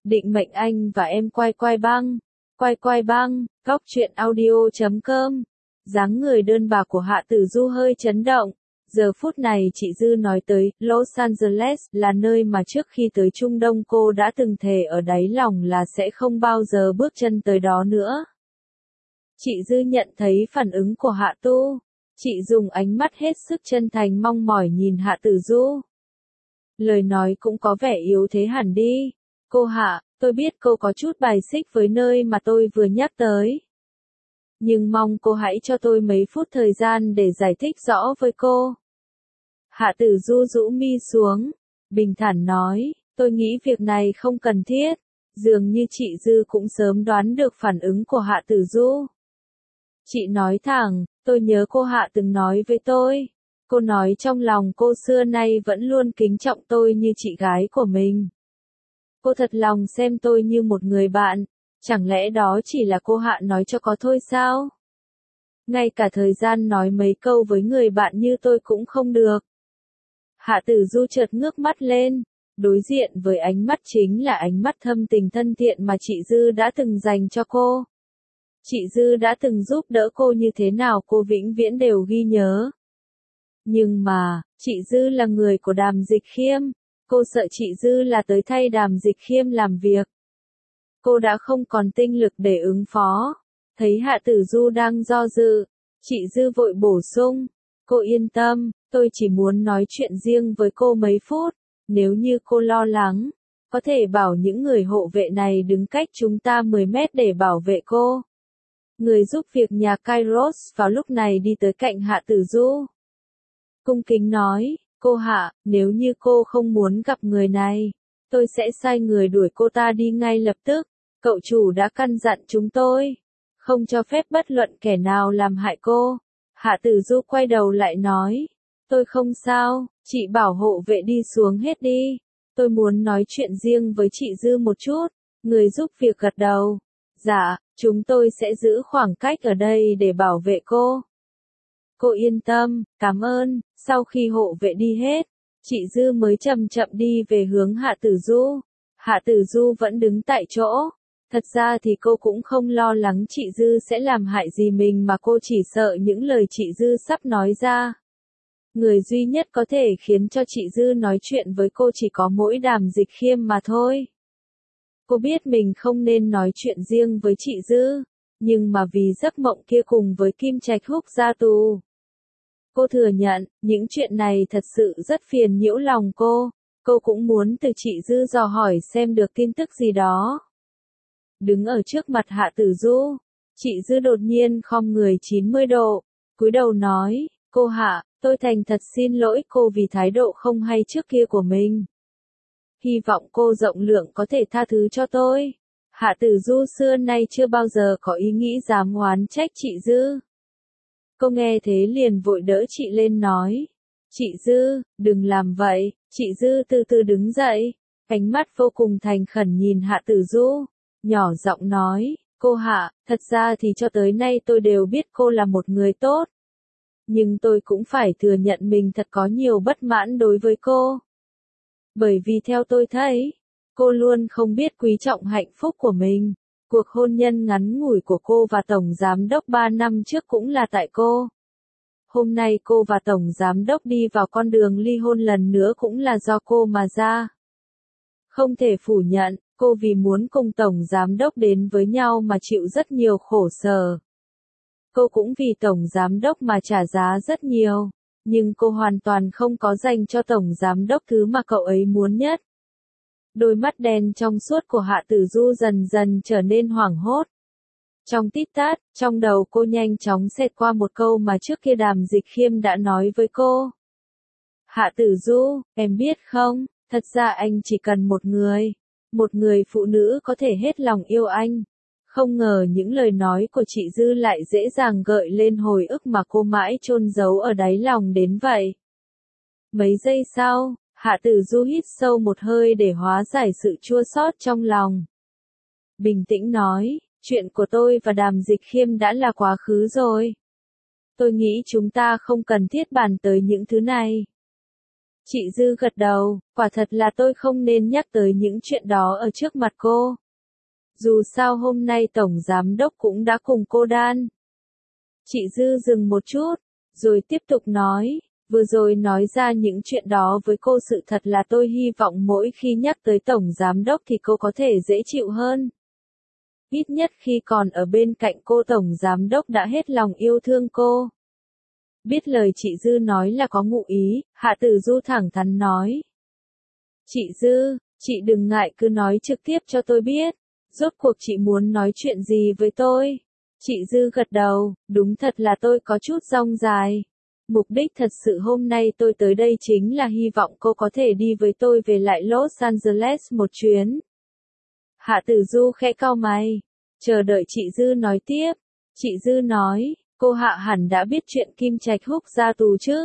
Định mệnh anh và em quay quay băng. Quay quay băng, góc truyện audio.com. Dáng người đơn bạc của Hạ Tử Du hơi chấn động. Giờ phút này chị Dư nói tới Los Angeles là nơi mà trước khi tới Trung Đông cô đã từng thề ở đáy lòng là sẽ không bao giờ bước chân tới đó nữa. Chị Dư nhận thấy phản ứng của Hạ Tu. Chị dùng ánh mắt hết sức chân thành mong mỏi nhìn Hạ Tử Du. Lời nói cũng có vẻ yếu thế hẳn đi. Cô Hạ, tôi biết cô có chút bài xích với nơi mà tôi vừa nhắc tới. Nhưng mong cô hãy cho tôi mấy phút thời gian để giải thích rõ với cô. Hạ Tử Du rũ mi xuống, bình thản nói, tôi nghĩ việc này không cần thiết. Dường như chị Dư cũng sớm đoán được phản ứng của Hạ Tử Du. Chị nói thẳng, tôi nhớ cô Hạ từng nói với tôi. Cô nói trong lòng cô xưa nay vẫn luôn kính trọng tôi như chị gái của mình. Cô thật lòng xem tôi như một người bạn, chẳng lẽ đó chỉ là cô Hạ nói cho có thôi sao? Ngay cả thời gian nói mấy câu với người bạn như tôi cũng không được. Hạ Tử Du chợt ngước mắt lên, đối diện với ánh mắt chính là ánh mắt thâm tình thân thiện mà chị Dư đã từng dành cho cô. Chị Dư đã từng giúp đỡ cô như thế nào cô vĩnh viễn đều ghi nhớ. Nhưng mà, chị Dư là người của Đàm Dịch Khiêm. Cô sợ chị Dư là tới thay Đàm Dịch Khiêm làm việc. Cô đã không còn tinh lực để ứng phó. Thấy Hạ Tử Du đang do dự, chị Dư vội bổ sung. Cô yên tâm, tôi chỉ muốn nói chuyện riêng với cô mấy phút. Nếu như cô lo lắng, có thể bảo những người hộ vệ này đứng cách chúng ta 10 mét để bảo vệ cô. Người giúp việc nhà Kairos vào lúc này đi tới cạnh Hạ Tử Du. Cung kính nói, cô Hạ, nếu như cô không muốn gặp người này, tôi sẽ sai người đuổi cô ta đi ngay lập tức. Cậu chủ đã căn dặn chúng tôi, không cho phép bất luận kẻ nào làm hại cô. Hạ Tử Du quay đầu lại nói, tôi không sao, chị bảo hộ vệ đi xuống hết đi. Tôi muốn nói chuyện riêng với chị Dư một chút. Người giúp việc gật đầu. Dạ, chúng tôi sẽ giữ khoảng cách ở đây để bảo vệ cô. Cô yên tâm, cảm ơn. Sau khi hộ vệ đi hết, chị Dư mới chậm chậm đi về hướng Hạ Tử Du. Hạ Tử Du vẫn đứng tại chỗ. Thật ra thì cô cũng không lo lắng chị Dư sẽ làm hại gì mình mà cô chỉ sợ những lời chị Dư sắp nói ra. Người duy nhất có thể khiến cho chị Dư nói chuyện với cô chỉ có mỗi Đàm Dịch Khiêm mà thôi. Cô biết mình không nên nói chuyện riêng với chị Dư, nhưng mà vì giấc mộng kia cùng với Kim Trạch Húc ra tù. Cô thừa nhận, những chuyện này thật sự rất phiền nhiễu lòng cô. Cô cũng muốn từ chị Dư dò hỏi xem được tin tức gì đó. Đứng ở trước mặt Hạ Tử Du, chị Dư đột nhiên khom người 90 độ, cúi đầu nói, cô Hạ, tôi thành thật xin lỗi cô vì thái độ không hay trước kia của mình. Hy vọng cô rộng lượng có thể tha thứ cho tôi. Hạ Tử Du xưa nay chưa bao giờ có ý nghĩ dám oán trách chị Dư. Cô nghe thế liền vội đỡ chị lên nói. Chị Dư, đừng làm vậy. Chị Dư từ từ đứng dậy, ánh mắt vô cùng thành khẩn nhìn Hạ Tử Du, nhỏ giọng nói, cô Hạ, thật ra thì cho tới nay tôi đều biết cô là một người tốt. Nhưng tôi cũng phải thừa nhận mình thật có nhiều bất mãn đối với cô. Bởi vì theo tôi thấy, cô luôn không biết quý trọng hạnh phúc của mình. Cuộc hôn nhân ngắn ngủi của cô và Tổng Giám đốc 3 năm trước cũng là tại cô. Hôm nay cô và Tổng Giám đốc đi vào con đường ly hôn lần nữa cũng là do cô mà ra. Không thể phủ nhận, cô vì muốn cùng Tổng Giám đốc đến với nhau mà chịu rất nhiều khổ sở. Cô cũng vì Tổng Giám đốc mà trả giá rất nhiều, nhưng cô hoàn toàn không có dành cho Tổng Giám đốc thứ mà cậu ấy muốn nhất. Đôi mắt đen trong suốt của Hạ Tử Du dần dần trở nên hoảng hốt. Trong tít tát, trong đầu cô nhanh chóng xẹt qua một câu mà trước kia Đàm Dịch Khiêm đã nói với cô. Hạ Tử Du, em biết không, thật ra anh chỉ cần một người phụ nữ có thể hết lòng yêu anh. Không ngờ những lời nói của chị Dư lại dễ dàng gợi lên hồi ức mà cô mãi chôn giấu ở đáy lòng đến vậy. Mấy giây sau, Hạ Tử Du hít sâu một hơi để hóa giải sự chua xót trong lòng. Bình tĩnh nói, chuyện của tôi và Đàm Dịch Khiêm đã là quá khứ rồi. Tôi nghĩ chúng ta không cần thiết bàn tới những thứ này. Chị Dư gật đầu, quả thật là tôi không nên nhắc tới những chuyện đó ở trước mặt cô. Dù sao hôm nay Tổng Giám Đốc cũng đã cùng cô đan. Chị Dư dừng một chút, rồi tiếp tục nói, vừa rồi nói ra những chuyện đó với cô, sự thật là tôi hy vọng mỗi khi nhắc tới Tổng Giám Đốc thì cô có thể dễ chịu hơn. Ít nhất khi còn ở bên cạnh cô, Tổng Giám Đốc đã hết lòng yêu thương cô. Biết lời chị Dư nói là có ngụ ý, Hạ Tử Du thẳng thắn nói. Chị Dư, chị đừng ngại, cứ nói trực tiếp cho tôi biết. Rốt cuộc chị muốn nói chuyện gì với tôi? Chị Dư gật đầu, đúng thật là tôi có chút dong dài. Mục đích thật sự hôm nay tôi tới đây chính là hy vọng cô có thể đi với tôi về lại Los Angeles một chuyến. Hạ Tử Du khẽ cau mày, chờ đợi chị Dư nói tiếp. Chị Dư nói, cô Hạ hẳn đã biết chuyện Kim Trạch Húc ra tù chứ?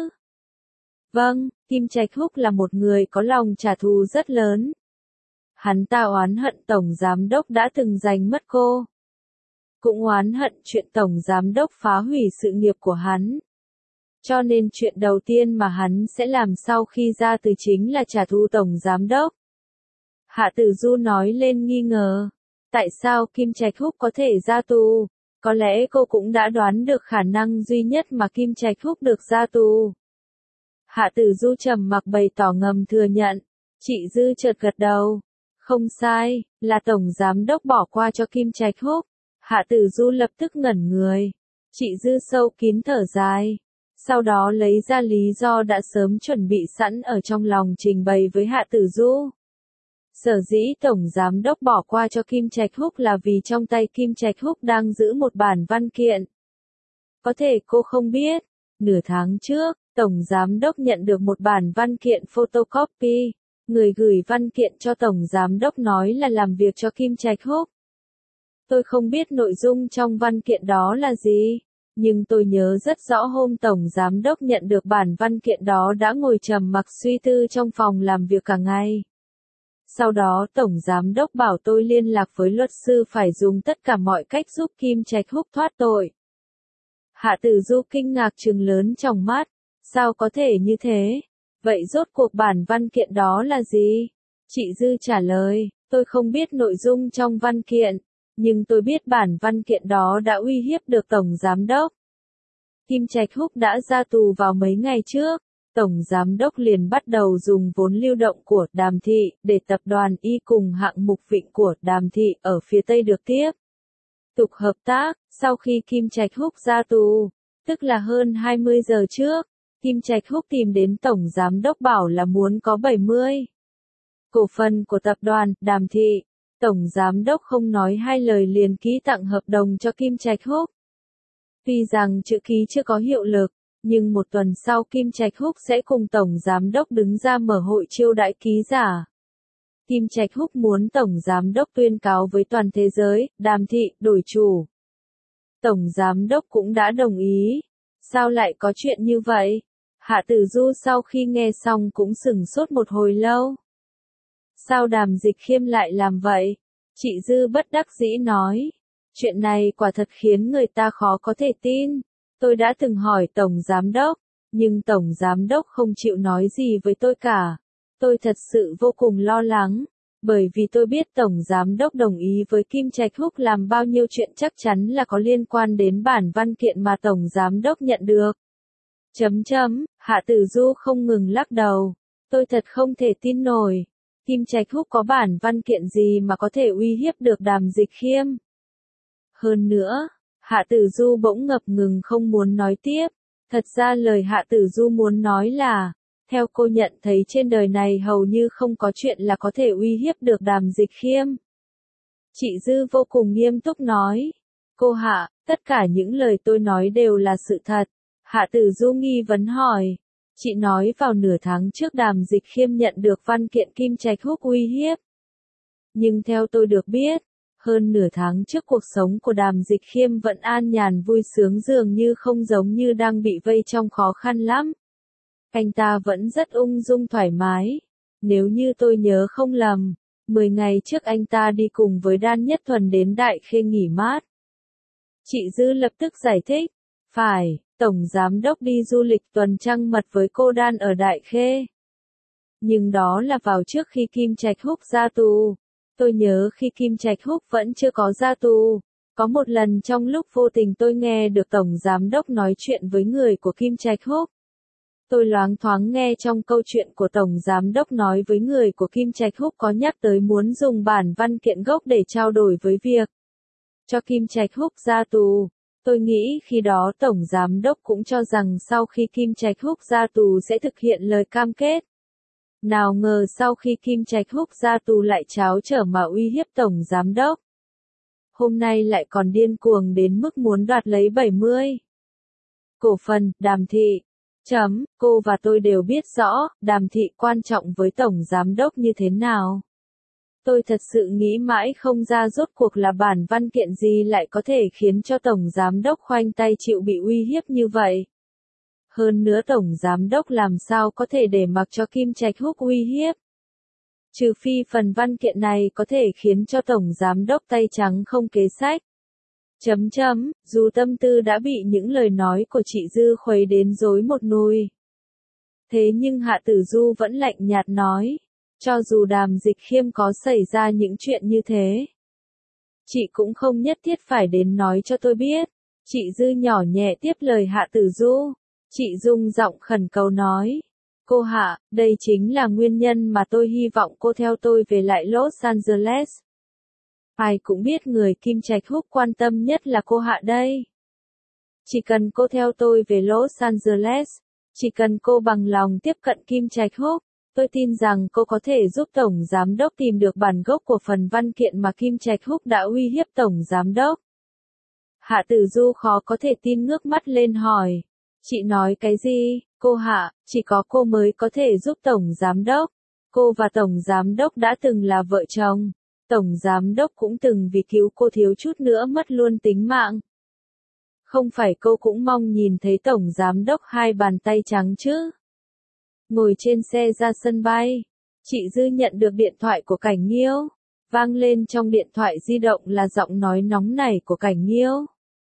Vâng, Kim Trạch Húc là một người có lòng trả thù rất lớn. Hắn ta oán hận Tổng Giám Đốc đã từng giành mất cô. Cũng oán hận chuyện Tổng Giám Đốc phá hủy sự nghiệp của hắn. Cho nên chuyện đầu tiên mà hắn sẽ làm sau khi ra tù chính là trả thù Tổng Giám Đốc. Hạ Tử Du nói lên nghi ngờ. Tại sao Kim Trạch Húc có thể ra tù? Có lẽ cô cũng đã đoán được khả năng duy nhất mà Kim Trạch Húc được ra tù. Hạ Tử Du trầm mặc bày tỏ ngầm thừa nhận. Chị Dư chợt gật đầu. Không sai, là Tổng Giám Đốc bỏ qua cho Kim Trạch Húc. Hạ Tử Du lập tức ngẩn người. Chị Dư sâu kín thở dài. Sau đó lấy ra lý do đã sớm chuẩn bị sẵn ở trong lòng trình bày với Hạ Tử Du. Sở dĩ Tổng Giám Đốc bỏ qua cho Kim Trạch Húc là vì trong tay Kim Trạch Húc đang giữ một bản văn kiện. Có thể cô không biết, nửa tháng trước, Tổng Giám Đốc nhận được một bản văn kiện photocopy. Người gửi văn kiện cho Tổng Giám Đốc nói là làm việc cho Kim Trạch Húc. Tôi không biết nội dung trong văn kiện đó là gì, nhưng tôi nhớ rất rõ hôm Tổng Giám Đốc nhận được bản văn kiện đó đã ngồi trầm mặc suy tư trong phòng làm việc cả ngày. Sau đó Tổng Giám Đốc bảo tôi liên lạc với luật sư phải dùng tất cả mọi cách giúp Kim Trạch Húc thoát tội. Hạ Tử Du kinh ngạc trừng lớn tròng mắt, sao có thể như thế? Vậy rốt cuộc bản văn kiện đó là gì? Chị Dư trả lời, tôi không biết nội dung trong văn kiện, nhưng tôi biết bản văn kiện đó đã uy hiếp được Tổng Giám Đốc. Kim Trạch Húc đã ra tù vào mấy ngày trước, Tổng Giám Đốc liền bắt đầu dùng vốn lưu động của Đàm Thị để tập đoàn Y cùng hạng mục vịnh của Đàm Thị ở phía Tây được tiếp tục hợp tác. Sau khi Kim Trạch Húc ra tù, tức là hơn 20 giờ trước, Kim Trạch Húc tìm đến Tổng Giám Đốc bảo là muốn có 70 cổ phần của tập đoàn Đàm Thị. Tổng Giám Đốc không nói hai lời liền ký tặng hợp đồng cho Kim Trạch Húc. Tuy rằng chữ ký chưa có hiệu lực, nhưng một tuần sau Kim Trạch Húc sẽ cùng Tổng Giám Đốc đứng ra mở hội chiêu đãi ký giả. Kim Trạch Húc muốn Tổng Giám Đốc tuyên cáo với toàn thế giới, Đàm Thị đổi chủ. Tổng Giám Đốc cũng đã đồng ý. Sao lại có chuyện như vậy? Hạ Tử Du sau khi nghe xong cũng sửng sốt một hồi lâu. Sao Đàm Dịch Khiêm lại làm vậy? Chị Dư bất đắc dĩ nói. Chuyện này quả thật khiến người ta khó có thể tin. Tôi đã từng hỏi Tổng Giám Đốc, nhưng Tổng Giám Đốc không chịu nói gì với tôi cả. Tôi thật sự vô cùng lo lắng, bởi vì tôi biết Tổng Giám Đốc đồng ý với Kim Trạch Húc làm bao nhiêu chuyện chắc chắn là có liên quan đến bản văn kiện mà Tổng Giám Đốc nhận được. Hạ Tử Du không ngừng lắc đầu. Tôi thật không thể tin nổi. Kim Trạch Húc có bản văn kiện gì mà có thể uy hiếp được Đàm Dịch Khiêm? Hơn nữa, Hạ Tử Du bỗng ngập ngừng không muốn nói tiếp. Thật ra lời Hạ Tử Du muốn nói là, theo cô nhận thấy trên đời này hầu như không có chuyện là có thể uy hiếp được Đàm Dịch Khiêm. Chị Dư vô cùng nghiêm túc nói. Cô Hạ, tất cả những lời tôi nói đều là sự thật. Hạ Tử Du nghi vấn hỏi. Chị nói vào nửa tháng trước Đàm Dịch Khiêm nhận được văn kiện Kim Trạch Húc uy hiếp. Nhưng theo tôi được biết, hơn nửa tháng trước cuộc sống của Đàm Dịch Khiêm vẫn an nhàn vui sướng, dường như không giống như đang bị vây trong khó khăn lắm. Anh ta vẫn rất ung dung thoải mái. Nếu như tôi nhớ không lầm, 10 ngày trước anh ta đi cùng với Đan Nhất Thuần đến Đại Khê nghỉ mát. Chị Dư lập tức giải thích. Phải, Tổng Giám Đốc đi du lịch tuần trăng mật với cô Đan ở Đại Khê. Nhưng đó là vào trước khi Kim Trạch Húc ra tù. Tôi nhớ khi Kim Trạch Húc vẫn chưa có ra tù. Có một lần trong lúc vô tình tôi nghe được Tổng Giám đốc nói chuyện với người của Kim Trạch Húc. Tôi loáng thoáng nghe trong câu chuyện của Tổng Giám đốc nói với người của Kim Trạch Húc có nhắc tới muốn dùng bản văn kiện gốc để trao đổi với việc cho Kim Trạch Húc ra tù. Tôi nghĩ khi đó Tổng Giám đốc cũng cho rằng sau khi Kim Trạch Húc ra tù sẽ thực hiện lời cam kết. Nào ngờ sau khi Kim Trạch Húc ra tù lại tráo trở mà uy hiếp Tổng Giám đốc. Hôm nay lại còn điên cuồng đến mức muốn đoạt lấy 70 cổ phần. Đàm Thị. Cô và tôi đều biết rõ, Đàm Thị quan trọng với Tổng Giám đốc như thế nào. Tôi thật sự nghĩ mãi không ra rốt cuộc là bản văn kiện gì lại có thể khiến cho Tổng Giám đốc khoanh tay chịu bị uy hiếp như vậy. Hơn nữa Tổng Giám đốc làm sao có thể để mặc cho Kim Trạch Húc uy hiếp. Trừ phi phần văn kiện này có thể khiến cho Tổng Giám đốc tay trắng không kế sách. Dù tâm tư đã bị những lời nói của chị Dư khuấy đến rối một nùi. Thế nhưng Hạ Tử Du vẫn lạnh nhạt nói, cho dù Đàm Dịch Khiêm có xảy ra những chuyện như thế, chị cũng không nhất thiết phải đến nói cho tôi biết. Chị Dư nhỏ nhẹ tiếp lời Hạ Tử Du. Chị rung giọng khẩn cầu nói, cô Hạ, đây chính là nguyên nhân mà tôi hy vọng cô theo tôi về lại Los Angeles. Ai cũng biết người Kim Trạch Húc quan tâm nhất là cô Hạ đây. Chỉ cần cô theo tôi về Los Angeles, chỉ cần cô bằng lòng tiếp cận Kim Trạch Húc, tôi tin rằng cô có thể giúp Tổng Giám đốc tìm được bản gốc của phần văn kiện mà Kim Trạch Húc đã uy hiếp Tổng Giám đốc. Hạ Tử Du khó có thể tin ngước mắt lên hỏi, chị nói cái gì, cô Hạ, chỉ có cô mới có thể giúp Tổng Giám đốc. Cô và Tổng Giám đốc đã từng là vợ chồng. Tổng Giám đốc cũng từng vì cứu cô thiếu chút nữa mất luôn tính mạng. Không phải cô cũng mong nhìn thấy Tổng Giám đốc hai bàn tay trắng chứ? Ngồi trên xe ra sân bay, chị Dư nhận được điện thoại của Cảnh Nghiêu. Vang lên trong điện thoại di động là giọng nói nóng nảy của Cảnh Nghiêu.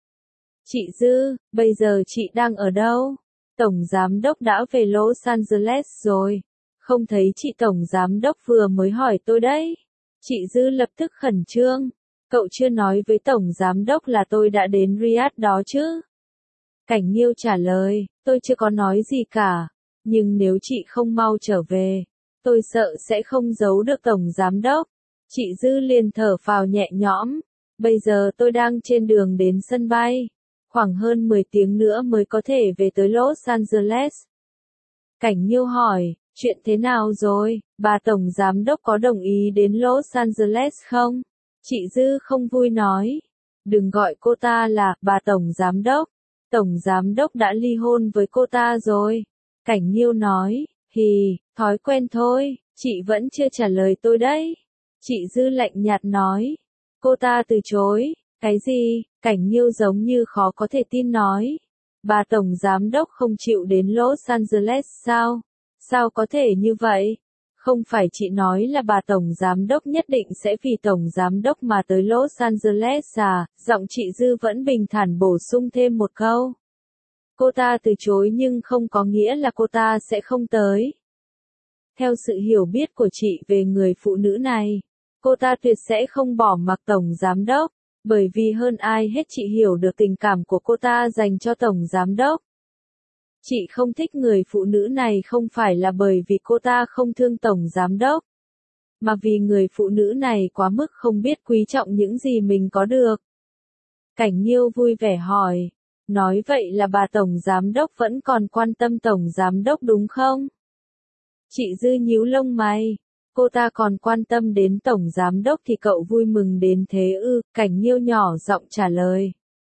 Chị Dư, bây giờ chị đang ở đâu? Tổng Giám đốc đã về Los Angeles rồi. Không thấy chị Tổng Giám đốc vừa mới hỏi tôi đấy. Chị Dư lập tức khẩn trương. Cậu chưa nói với Tổng Giám đốc là tôi đã đến Riyadh đó chứ? Cảnh Nghiêu trả lời, tôi chưa có nói gì cả. Nhưng nếu chị không mau trở về, tôi sợ sẽ không giấu được Tổng Giám đốc. Chị Dư liền thở phào nhẹ nhõm. Bây giờ tôi đang trên đường đến sân bay. Khoảng hơn 10 tiếng nữa mới có thể về tới Los Angeles. Cảnh Nghiêu hỏi, chuyện thế nào rồi, bà Tổng Giám đốc có đồng ý đến Los Angeles không? Chị Dư không vui nói, đừng gọi cô ta là bà Tổng Giám đốc. Tổng Giám đốc đã ly hôn với cô ta rồi. Cảnh Nghiêu nói, thói quen thôi, chị vẫn chưa trả lời tôi đấy. Chị Dư lạnh nhạt nói, cô ta từ chối. Cái gì? Cảnh Nghiêu giống như khó có thể tin nói. Bà Tổng Giám đốc không chịu đến Los Angeles sao? Sao có thể như vậy? Không phải chị nói là bà Tổng Giám đốc nhất định sẽ vì Tổng Giám đốc mà tới Los Angeles à? Giọng chị Dư vẫn bình thản bổ sung thêm một câu. Cô ta từ chối nhưng không có nghĩa là cô ta sẽ không tới. Theo sự hiểu biết của chị về người phụ nữ này, cô ta tuyệt sẽ không bỏ mặc Tổng Giám đốc. Bởi vì hơn ai hết chị hiểu được tình cảm của cô ta dành cho Tổng Giám đốc. Chị không thích người phụ nữ này không phải là bởi vì cô ta không thương Tổng Giám đốc, mà vì người phụ nữ này quá mức không biết quý trọng những gì mình có được. Cảnh Nghiêu vui vẻ hỏi, nói vậy là bà Tổng Giám đốc vẫn còn quan tâm Tổng Giám đốc đúng không? Chị Dư nhíu lông mày. Cô ta còn quan tâm đến Tổng Giám đốc thì cậu vui mừng đến thế ư? Cảnh Nghiêu nhỏ giọng trả lời.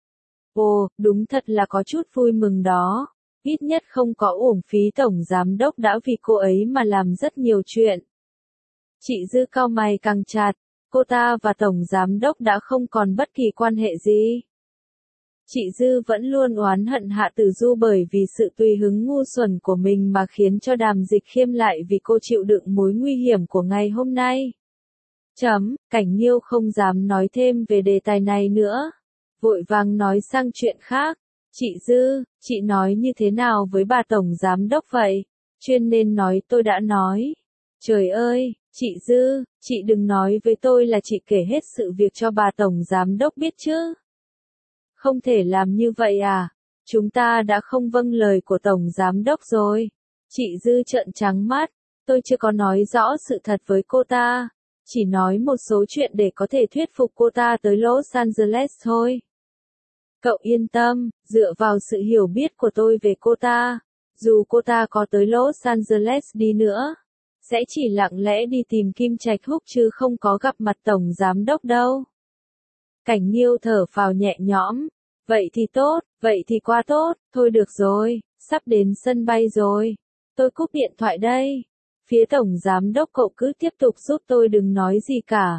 Ồ, đúng thật là có chút vui mừng đó. Ít nhất không có uổng phí Tổng Giám đốc đã vì cô ấy mà làm rất nhiều chuyện. Chị Dư cau mày càng chặt. Cô ta và Tổng Giám đốc đã không còn bất kỳ quan hệ gì. Chị Dư vẫn luôn oán hận Hạ Tử Du bởi vì sự tùy hứng ngu xuẩn của mình mà khiến cho Đàm Dịch Khiêm lại vì cô chịu đựng mối nguy hiểm của ngày hôm nay. Cảnh Nghiêu không dám nói thêm về đề tài này nữa. Vội vàng nói sang chuyện khác. Chị Dư, chị nói như thế nào với bà Tổng Giám đốc vậy? Chuyên nên nói tôi đã nói. Trời ơi, chị Dư, chị đừng nói với tôi là chị kể hết sự việc cho bà Tổng Giám Đốc biết chứ. Không thể làm như vậy à? Chúng ta đã không vâng lời của Tổng Giám Đốc rồi. Chị Dư trợn trắng mắt, tôi chưa có nói rõ sự thật với cô ta. Chỉ nói một số chuyện để có thể thuyết phục cô ta tới Los Angeles thôi. Cậu yên tâm, dựa vào sự hiểu biết của tôi về cô ta, dù cô ta có tới Los Angeles đi nữa, sẽ chỉ lặng lẽ đi tìm Kim Trạch Húc chứ không có gặp mặt Tổng Giám Đốc đâu. Cảnh Nghiêu thở phào nhẹ nhõm, vậy thì tốt, vậy thì quá tốt, thôi được rồi, sắp đến sân bay rồi. Tôi cúp điện thoại đây. Phía Tổng Giám Đốc cậu cứ tiếp tục giúp tôi đừng nói gì cả.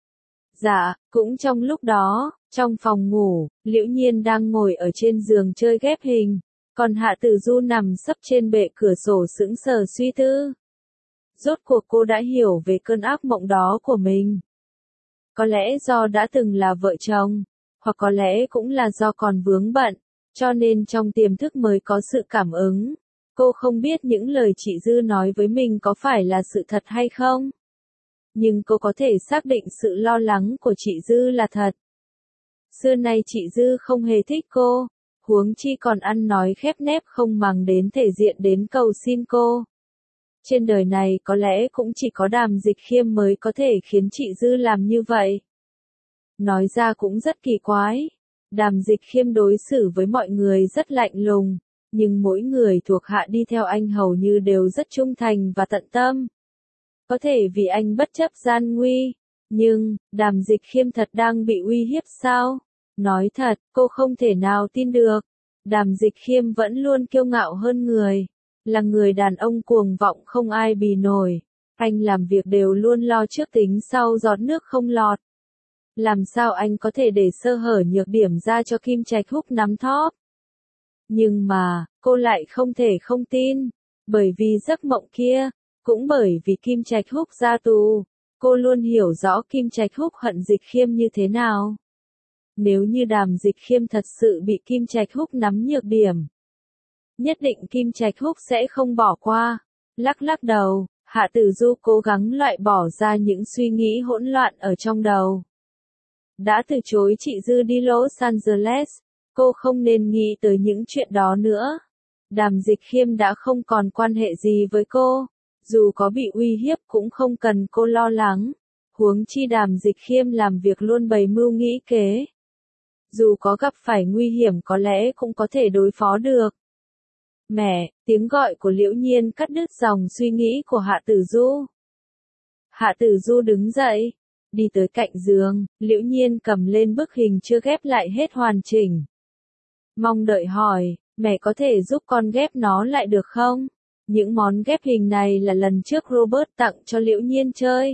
Dạ, cũng trong lúc đó, trong phòng ngủ, Liễu Nhiên đang ngồi ở trên giường chơi ghép hình, còn Hạ Tử Du nằm sấp trên bệ cửa sổ sững sờ suy tư. Rốt cuộc cô đã hiểu về cơn ác mộng đó của mình. Có lẽ do đã từng là vợ chồng, hoặc có lẽ cũng là do còn vướng bận, cho nên trong tiềm thức mới có sự cảm ứng. Cô không biết những lời chị Dư nói với mình có phải là sự thật hay không. Nhưng cô có thể xác định sự lo lắng của chị Dư là thật. Xưa nay chị Dư không hề thích cô, huống chi còn ăn nói khép nép không màng đến thể diện đến cầu xin cô. Trên đời này có lẽ cũng chỉ có Đàm Dịch Khiêm mới có thể khiến chị Dư làm như vậy. Nói ra cũng rất kỳ quái. Đàm Dịch Khiêm đối xử với mọi người rất lạnh lùng, nhưng mỗi người thuộc hạ đi theo anh hầu như đều rất trung thành và tận tâm. Có thể vì anh bất chấp gian nguy, nhưng, Đàm Dịch Khiêm thật đang bị uy hiếp sao? Nói thật, cô không thể nào tin được. Đàm Dịch Khiêm vẫn luôn kiêu ngạo hơn người, là người đàn ông cuồng vọng không ai bì nổi. Anh làm việc đều luôn lo trước tính sau giọt nước không lọt. Làm sao anh có thể để sơ hở nhược điểm ra cho Kim Trạch Húc nắm thóp? Nhưng mà, cô lại không thể không tin, bởi vì giấc mộng kia, cũng bởi vì Kim Trạch Húc ra tù, cô luôn hiểu rõ Kim Trạch Húc hận Dịch Khiêm như thế nào. Nếu như Đàm Dịch Khiêm thật sự bị Kim Trạch Húc nắm nhược điểm, nhất định Kim Trạch Húc sẽ không bỏ qua. Lắc lắc đầu, Hạ Tử Du cố gắng loại bỏ ra những suy nghĩ hỗn loạn ở trong đầu. Đã từ chối chị Dư đi Los Angeles, cô không nên nghĩ tới những chuyện đó nữa. Đàm Dịch Khiêm đã không còn quan hệ gì với cô, dù có bị uy hiếp cũng không cần cô lo lắng. Huống chi Đàm Dịch Khiêm làm việc luôn bày mưu nghĩ kế. Dù có gặp phải nguy hiểm có lẽ cũng có thể đối phó được. Mẹ, tiếng gọi của Liễu Nhiên cắt đứt dòng suy nghĩ của Hạ Tử Du. Hạ Tử Du đứng dậy, đi tới cạnh giường, Liễu Nhiên cầm lên bức hình chưa ghép lại hết hoàn chỉnh. Mong đợi hỏi, mẹ có thể giúp con ghép nó lại được không? Những món ghép hình này là lần trước Robert tặng cho Liễu Nhiên chơi.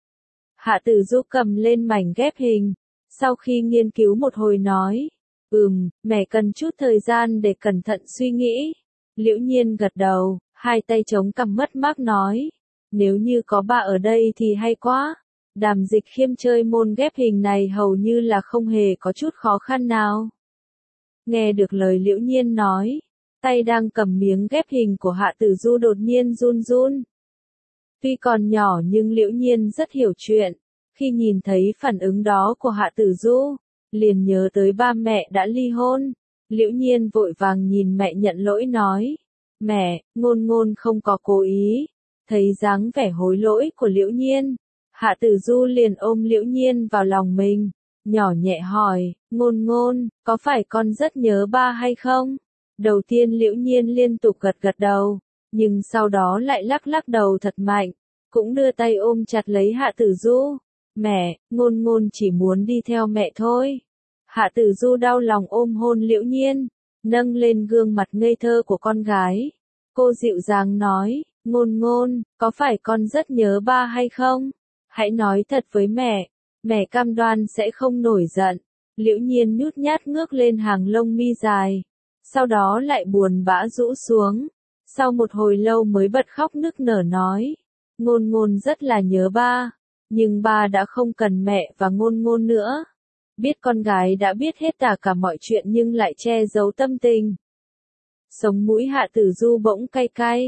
Hạ Tử Du cầm lên mảnh ghép hình, sau khi nghiên cứu một hồi nói, mẹ cần chút thời gian để cẩn thận suy nghĩ. Liễu Nhiên gật đầu, hai tay chống cằm mất mát nói, nếu như có bà ở đây thì hay quá. Đàm Dịch Khiêm chơi môn ghép hình này hầu như là không hề có chút khó khăn nào. Nghe được lời Liễu Nhiên nói, tay đang cầm miếng ghép hình của Hạ Tử Du đột nhiên run run. Tuy còn nhỏ nhưng Liễu Nhiên rất hiểu chuyện, khi nhìn thấy phản ứng đó của Hạ Tử Du, liền nhớ tới ba mẹ đã ly hôn. Liễu Nhiên vội vàng nhìn mẹ nhận lỗi nói, mẹ, ngôn ngôn không có cố ý. Thấy dáng vẻ hối lỗi của Liễu Nhiên, Hạ Tử Du liền ôm Liễu Nhiên vào lòng mình, nhỏ nhẹ hỏi, ngôn ngôn, có phải con rất nhớ ba hay không? Đầu tiên Liễu Nhiên liên tục gật gật đầu, nhưng sau đó lại lắc lắc đầu thật mạnh, cũng đưa tay ôm chặt lấy Hạ Tử Du. Mẹ, ngôn ngôn chỉ muốn đi theo mẹ thôi. Hạ Tử Du đau lòng ôm hôn Liễu Nhiên, nâng lên gương mặt ngây thơ của con gái. Cô dịu dàng nói, ngôn ngôn, có phải con rất nhớ ba hay không? Hãy nói thật với mẹ cam đoan sẽ không nổi giận. Liễu Nhiên nhút nhát ngước lên hàng lông mi dài, sau đó lại buồn bã rũ xuống. Sau một hồi lâu mới bật khóc nức nở nói, ngôn ngôn rất là nhớ ba, nhưng ba đã không cần mẹ và ngôn ngôn nữa. Biết con gái đã biết hết cả mọi chuyện nhưng lại che giấu tâm tình. Sống mũi Hạ Tử Du bỗng cay cay.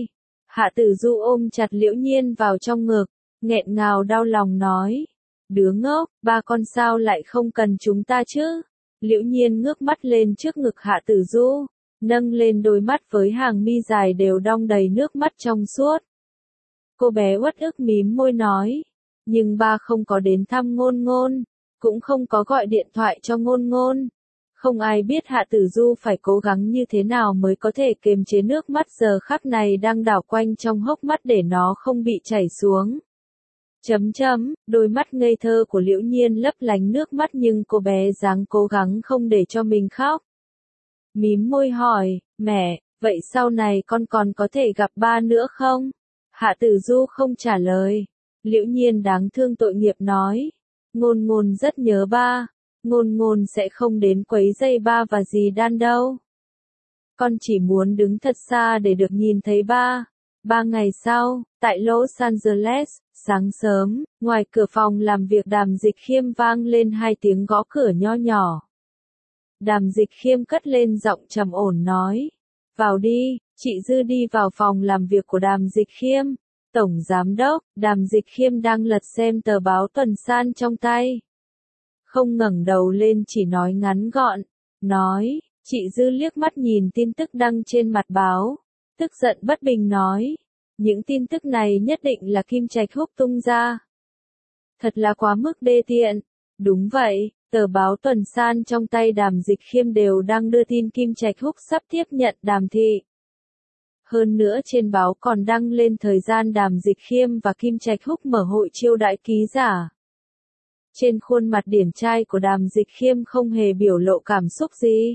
Hạ Tử Du ôm chặt Liễu Nhiên vào trong ngực, nghẹn ngào đau lòng nói. Đứa ngốc, ba con sao lại không cần chúng ta chứ? Liễu Nhiên ngước mắt lên trước ngực Hạ Tử Du, nâng lên đôi mắt với hàng mi dài đều đong đầy nước mắt trong suốt. Cô bé uất ức mím môi nói, nhưng ba không có đến thăm Ngôn Ngôn, cũng không có gọi điện thoại cho Ngôn Ngôn. Không ai biết Hạ Tử Du phải cố gắng như thế nào mới có thể kiềm chế nước mắt giờ khắc này đang đảo quanh trong hốc mắt để nó không bị chảy xuống. Đôi mắt ngây thơ của Liễu Nhiên lấp lánh nước mắt nhưng cô bé dáng cố gắng không để cho mình khóc. Mím môi hỏi, mẹ, vậy sau này con còn có thể gặp ba nữa không? Hạ Tử Du không trả lời. Liễu Nhiên đáng thương tội nghiệp nói, Ngôn Ngôn rất nhớ ba, Ngôn Ngôn sẽ không đến quấy rầy ba và dì Đan đâu. Con chỉ muốn đứng thật xa để được nhìn thấy ba. 3 ngày sau, tại Los Angeles, sáng sớm, ngoài cửa phòng làm việc Đàm Dịch Khiêm vang lên 2 tiếng gõ cửa nho nhỏ. Đàm Dịch Khiêm cất lên giọng trầm ổn nói, vào đi. Chị Dư đi vào phòng làm việc của Đàm Dịch Khiêm. Tổng Giám đốc, Đàm Dịch Khiêm đang lật xem tờ báo tuần san trong tay. Không ngẩng đầu lên chỉ nói ngắn gọn, nói, chị Dư liếc mắt nhìn tin tức đăng trên mặt báo. Tức giận bất bình nói, những tin tức này nhất định là Kim Trạch Húc tung ra. Thật là quá mức đê tiện. Đúng vậy, tờ báo tuần san trong tay Đàm Dịch Khiêm đều đang đưa tin Kim Trạch Húc sắp tiếp nhận Đàm thị. Hơn nữa trên báo còn đăng lên thời gian Đàm Dịch Khiêm và Kim Trạch Húc mở hội chiêu đãi ký giả. Trên khuôn mặt điển trai của Đàm Dịch Khiêm không hề biểu lộ cảm xúc gì.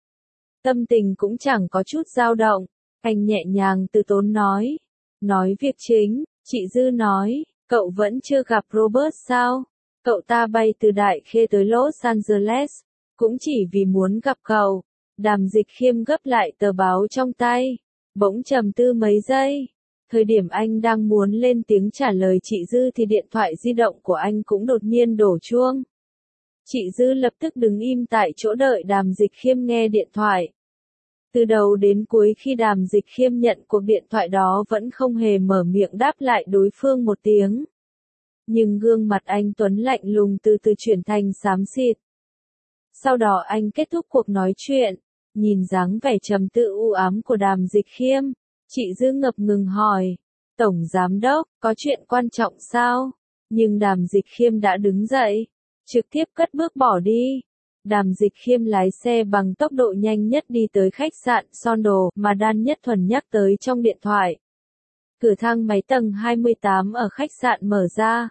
Tâm tình cũng chẳng có chút dao động. Anh nhẹ nhàng từ tốn nói. Nói việc chính, chị Dư nói, cậu vẫn chưa gặp Robert sao? Cậu ta bay từ Đại Khê tới Los Angeles, cũng chỉ vì muốn gặp cậu. Đàm Dịch Khiêm gấp lại tờ báo trong tay, bỗng trầm tư mấy giây. Thời điểm anh đang muốn lên tiếng trả lời chị Dư thì điện thoại di động của anh cũng đột nhiên đổ chuông. Chị Dư lập tức đứng im tại chỗ đợi Đàm Dịch Khiêm nghe điện thoại. Từ đầu đến cuối khi Đàm Dịch Khiêm nhận cuộc điện thoại đó vẫn không hề mở miệng đáp lại đối phương một tiếng. Nhưng gương mặt anh Tuấn lạnh lùng từ từ chuyển thành xám xịt. Sau đó anh kết thúc cuộc nói chuyện, nhìn dáng vẻ trầm tư u ám của Đàm Dịch Khiêm, chị Dư ngập ngừng hỏi, Tổng Giám đốc, có chuyện quan trọng sao? Nhưng Đàm Dịch Khiêm đã đứng dậy, trực tiếp cất bước bỏ đi. Đàm Dịch Khiêm lái xe bằng tốc độ nhanh nhất đi tới khách sạn Sondal mà Đan Nhất Thuần nhắc tới trong điện thoại. Cửa thang máy tầng 28 ở khách sạn mở ra.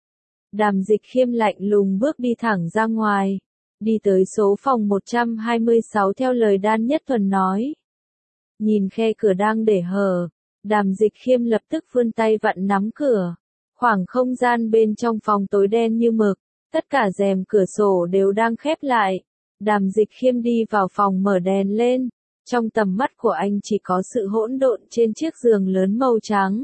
Đàm Dịch Khiêm lạnh lùng bước đi thẳng ra ngoài, đi tới số phòng 126 theo lời Đan Nhất Thuần nói. Nhìn khe cửa đang để hở, Đàm Dịch Khiêm lập tức vươn tay vặn nắm cửa. Khoảng không gian bên trong phòng tối đen như mực, tất cả rèm cửa sổ đều đang khép lại. Đàm Dịch Khiêm đi vào phòng mở đèn lên, trong tầm mắt của anh chỉ có sự hỗn độn trên chiếc giường lớn màu trắng.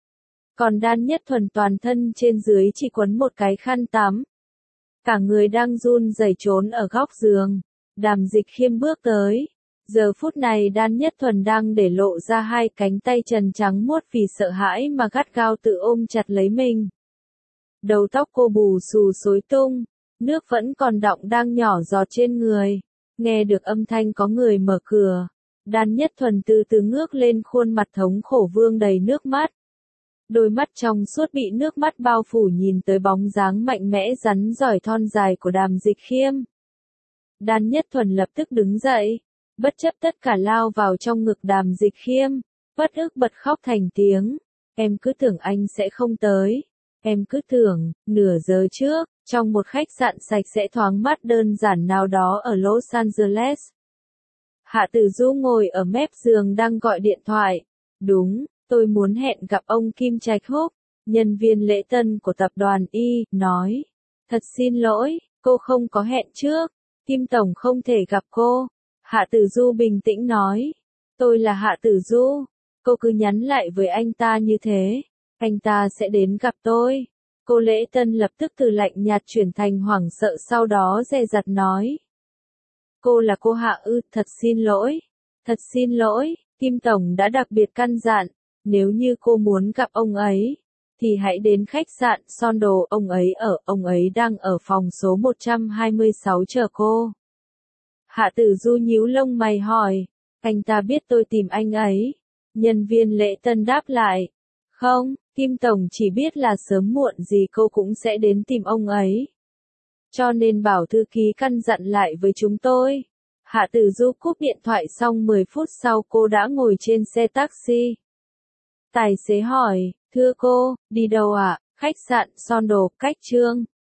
Còn Đan Nhất Thuần toàn thân trên dưới chỉ quấn một cái khăn tắm. Cả người đang run rẩy trốn ở góc giường. Đàm Dịch Khiêm bước tới. Giờ phút này Đan Nhất Thuần đang để lộ ra 2 cánh tay trần trắng muốt vì sợ hãi mà gắt gao tự ôm chặt lấy mình. Đầu tóc cô bù xù xối tung, nước vẫn còn đọng đang nhỏ giọt trên người. Nghe được âm thanh có người mở cửa, Đan Nhất Thuần từ từ ngước lên khuôn mặt thống khổ vương đầy nước mắt. Đôi mắt trong suốt bị nước mắt bao phủ nhìn tới bóng dáng mạnh mẽ rắn rỏi thon dài của Đàm Dịch Khiêm. Đan Nhất Thuần lập tức đứng dậy, bất chấp tất cả lao vào trong ngực Đàm Dịch Khiêm, bất ức bật khóc thành tiếng. Em cứ tưởng anh sẽ không tới. Em cứ tưởng, nửa giờ trước, trong một khách sạn sạch sẽ thoáng mát đơn giản nào đó ở Los Angeles. Hạ Tử Du ngồi ở mép giường đang gọi điện thoại. Đúng, tôi muốn hẹn gặp ông Kim Trạch Húc, nhân viên lễ tân của tập đoàn Y, nói. Thật xin lỗi, cô không có hẹn trước, Kim Tổng không thể gặp cô. Hạ Tử Du bình tĩnh nói. Tôi là Hạ Tử Du, cô cứ nhắn lại với anh ta như thế. Anh ta sẽ đến gặp tôi. Cô lễ tân lập tức từ lạnh nhạt chuyển thành hoảng sợ sau đó dè dặt nói. Cô là cô Hạ ư, thật xin lỗi. Thật xin lỗi, Kim Tổng đã đặc biệt căn dặn. Nếu như cô muốn gặp ông ấy, thì hãy đến khách sạn Sondo, ông ấy đang ở phòng số 126 chờ cô. Hạ Tử Du nhíu lông mày hỏi, anh ta biết tôi tìm anh ấy. Nhân viên lễ tân đáp lại, không, Kim Tổng chỉ biết là sớm muộn gì cô cũng sẽ đến tìm ông ấy. Cho nên bảo thư ký căn dặn lại với chúng tôi. Hạ Tử Du cúp điện thoại xong 10 phút sau cô đã ngồi trên xe taxi. Tài xế hỏi, thưa cô, đi đâu ạ? Khách sạn Sondo, cách Trương